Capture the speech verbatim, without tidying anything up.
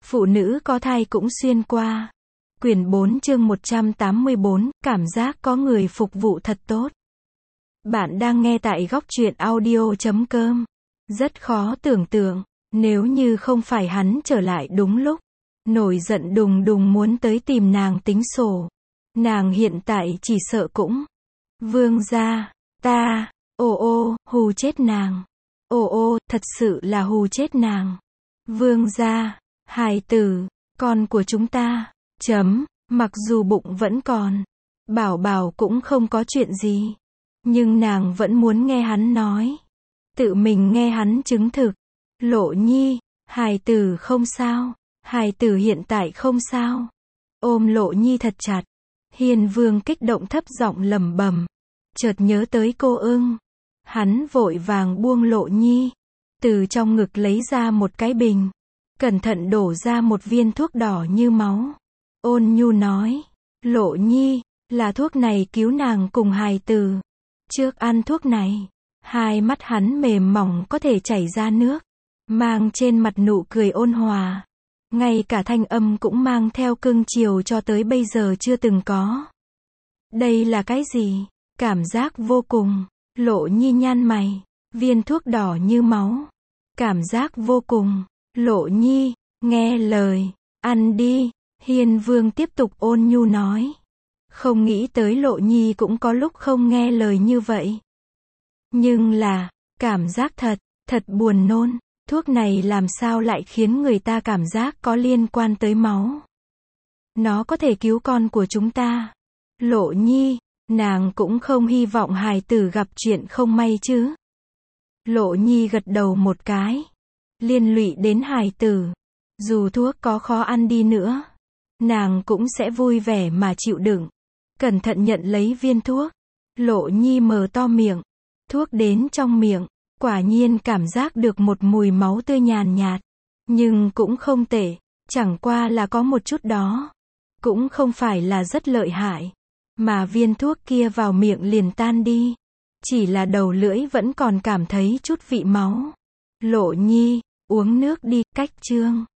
Phụ nữ có thai cũng xuyên qua. Quyển bốn chương một trăm tám mươi bốn, cảm giác có người phục vụ thật tốt. Bạn đang nghe tại góc truyện audio chấm com. Rất khó tưởng tượng, nếu như không phải hắn trở lại đúng lúc, nổi giận đùng đùng muốn tới tìm nàng tính sổ. Nàng hiện tại chỉ sợ cũng. Vương gia, ta, ô ô, hù chết nàng. Ô ô, thật sự là hù chết nàng. Vương gia, hài tử, con của chúng ta, chấm, mặc dù bụng vẫn còn, bảo bảo cũng không có chuyện gì. Nhưng nàng vẫn muốn nghe hắn nói. Tự mình nghe hắn chứng thực. Lộ Nhi, hài tử không sao, hài tử hiện tại không sao. Ôm Lộ Nhi thật chặt. Hiên Vương kích động thấp giọng lẩm bẩm. Chợt nhớ tới cô ưng. Hắn vội vàng buông Lộ Nhi. Từ trong ngực lấy ra một cái bình. Cẩn thận đổ ra một viên thuốc đỏ như máu. Ôn nhu nói. Lộ Nhi, là thuốc này cứu nàng cùng hài tử. Trước ăn thuốc này, hai mắt hắn mềm mỏng có thể chảy ra nước. Mang trên mặt nụ cười ôn hòa. Ngay cả thanh âm cũng mang theo cưng chiều cho tới bây giờ chưa từng có. Đây là cái gì? Cảm giác vô cùng. Lộ Nhi nhăn mày. Viên thuốc đỏ như máu. Cảm giác vô cùng. Lộ Nhi, nghe lời, ăn đi. Hiên Vương tiếp tục ôn nhu nói. Không nghĩ tới Lộ Nhi cũng có lúc không nghe lời như vậy. Nhưng là, cảm giác thật, thật buồn nôn. Thuốc này làm sao lại khiến người ta cảm giác có liên quan tới máu. Nó có thể cứu con của chúng ta. Lộ Nhi, nàng cũng không hy vọng hài tử gặp chuyện không may chứ. Lộ Nhi gật đầu một cái. Liên lụy đến hài tử. Dù thuốc có khó ăn đi nữa, nàng cũng sẽ vui vẻ mà chịu đựng. Cẩn thận nhận lấy viên thuốc. Lộ Nhi mở to miệng. Thuốc đến trong miệng. Quả nhiên cảm giác được một mùi máu tươi nhàn nhạt. Nhưng cũng không tệ. Chẳng qua là có một chút đó. Cũng không phải là rất lợi hại. Mà viên thuốc kia vào miệng liền tan đi. Chỉ là đầu lưỡi vẫn còn cảm thấy chút vị máu. Lộ Nhi, uống nước đi, cách chương.